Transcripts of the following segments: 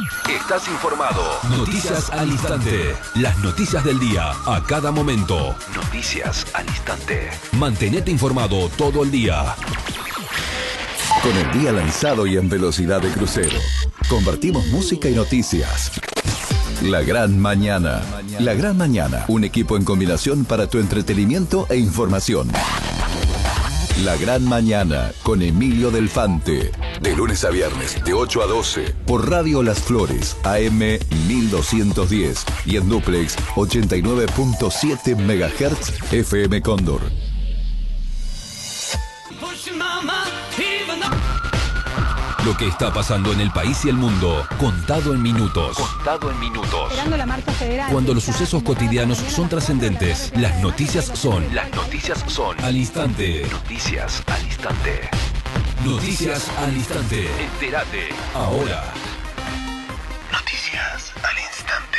Estás informado. Noticias al instante. Las noticias del día a cada momento. Noticias al instante. Mantenete informado todo el día. Con el día lanzado y en velocidad de crucero, convertimos música y noticias. La Gran Mañana. La Gran Mañana, un equipo en combinación para tu entretenimiento e información. La Gran Mañana con Emilio Delfante. De lunes a viernes, de 8 a 12, por Radio Las Flores, AM 1210 y en duplex 89.7 MHz FM Cóndor. Lo que está pasando en el país y el mundo, contado en minutos. Contado en minutos. Esperando la marcha federal. Cuando los sucesos cotidianos son trascendentes, las noticias son. Las noticias son. Al instante. Noticias al instante. Noticias al instante. Entérate ahora. Noticias al instante.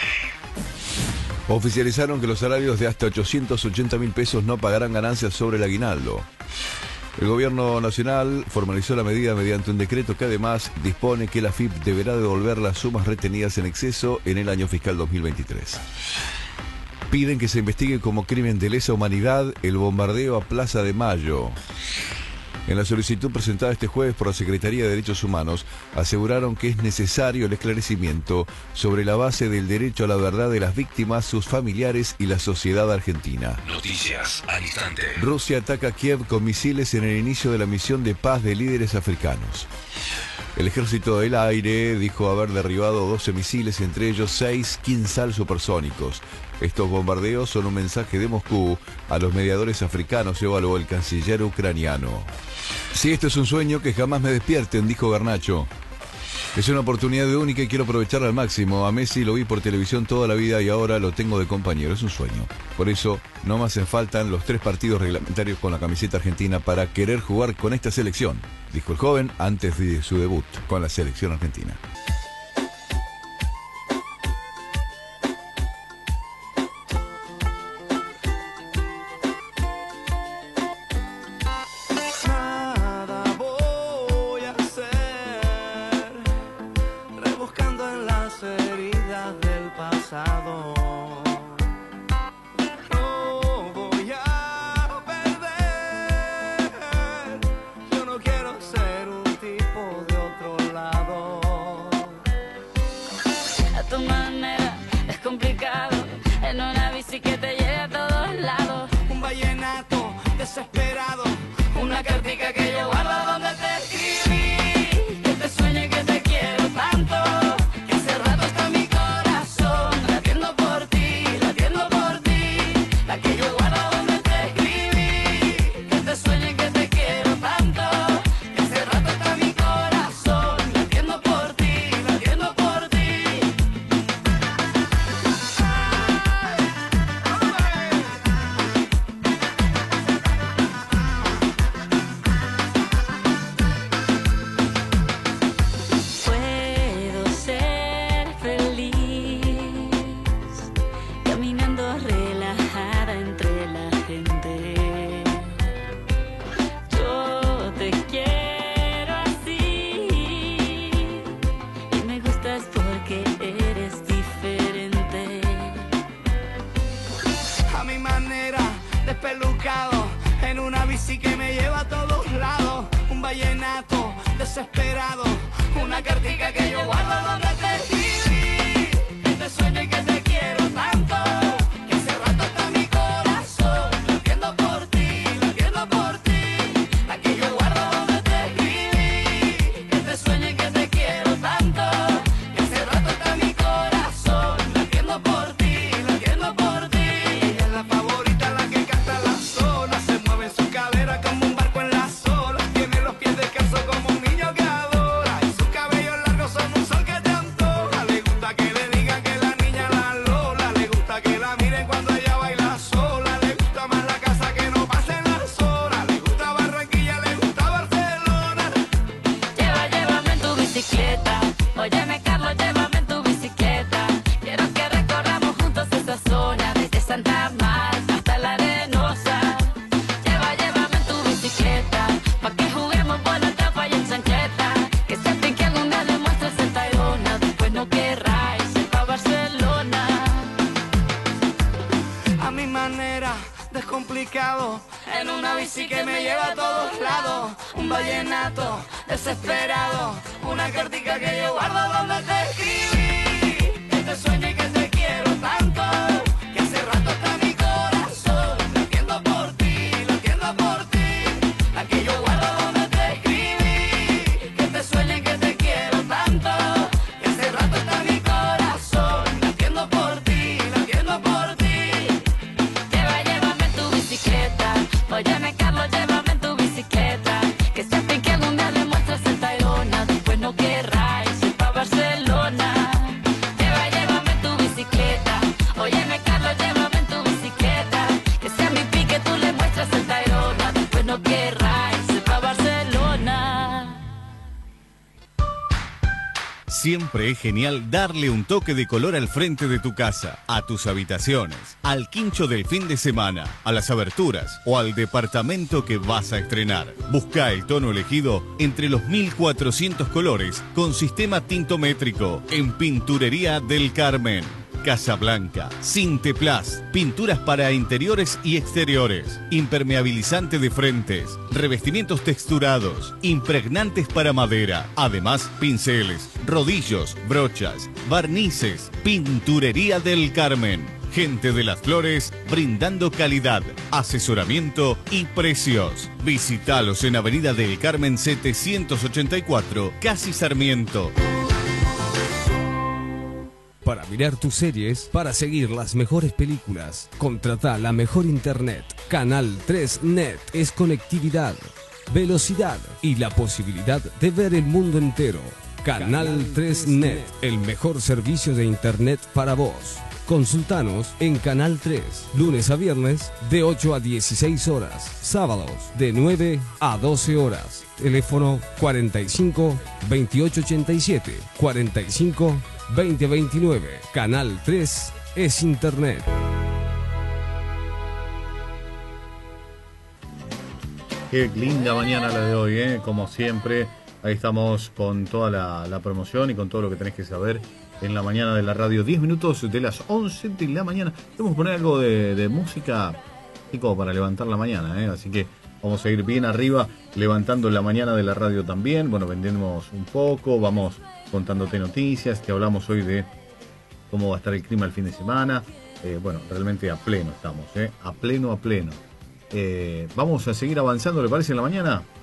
Oficializaron que los salarios de hasta 880.000 pesos no pagarán ganancias sobre el aguinaldo. El gobierno nacional formalizó la medida mediante un decreto que además dispone que la AFIP deberá devolver las sumas retenidas en exceso en el año fiscal 2023. Piden que se investigue como crimen de lesa humanidad el bombardeo a Plaza de Mayo. En la solicitud presentada este jueves por la Secretaría de Derechos Humanos, aseguraron que es necesario el esclarecimiento sobre la base del derecho a la verdad de las víctimas, sus familiares y la sociedad argentina. Noticias al instante. Rusia ataca a Kiev con misiles en el inicio de la misión de paz de líderes africanos. El ejército del aire dijo haber derribado 12 misiles, entre ellos 6 Kinzhal supersónicos. Estos bombardeos son un mensaje de Moscú a los mediadores africanos, evaluó el canciller ucraniano. Si esto es un sueño, que jamás me despierten, dijo Garnacho. Es una oportunidad única y quiero aprovecharla al máximo. A Messi lo vi por televisión toda la vida y ahora lo tengo de compañero. Es un sueño. Por eso no me hacen falta los 3 partidos reglamentarios con la camiseta argentina para querer jugar con esta selección, dijo el joven antes de su debut con la selección argentina. No quiero bici que me lleva a todos lados, un vallenato desesperado, una cartica que yo guardo donde te escribí, que te sueño y que te quiero tanto, que hace rato está mi corazón latiendo por ti, la que yo guardo donde te escribí, que te sueño y que te quiero tanto, que hace rato está mi corazón latiendo por ti, llévame en tu bicicleta, óyeme Carlos, llévame en tu bicicleta, que se te que algún día le muestras el Tayrona, después no querrás ir pa' Barcelona. Llévame en tu bicicleta, óyeme Carlos, llévame en tu bicicleta, que sea mi pique tú le muestras el Tayrona, después no querrás ir pa' Barcelona. Siempre es genial darle un toque de color al frente de tu casa, a tus habitaciones, al quincho del fin de semana, a las aberturas o al departamento que vas a estrenar. Busca el tono elegido entre los 1400 colores con sistema tintométrico en Pinturería del Carmen. Casa Blanca, Cinteplast, pinturas para interiores y exteriores, impermeabilizante de frentes, revestimientos texturados, impregnantes para madera, además pinceles, rodillos, brochas, barnices. Pinturería del Carmen. Gente de las Flores brindando calidad, asesoramiento y precios. Visítalos en Avenida del Carmen 784, Casi Sarmiento. Para mirar tus series, para seguir las mejores películas, contrata la mejor internet. Canal 3 Net es conectividad, velocidad y la posibilidad de ver el mundo entero. Canal 3 Net, el mejor servicio de internet para vos. Consultanos en Canal 3, lunes a viernes de 8 a 16 horas, sábados de 9 a 12 horas. Teléfono 45 2887 45 2029. Canal 3 es internet. Qué linda mañana la de hoy, como siempre. Ahí estamos con toda la promoción y con todo lo que tenés que saber en la mañana de la radio. 10 minutos de las 11 de la mañana. Vamos a poner algo de música así como para levantar la mañana, así que vamos a ir bien arriba levantando la mañana de la radio también. Bueno, vendemos un poco, vamos contándote noticias, te hablamos hoy de cómo va a estar el clima el fin de semana. Bueno, realmente a pleno estamos, a pleno. Vamos a seguir avanzando, ¿le parece, en la mañana?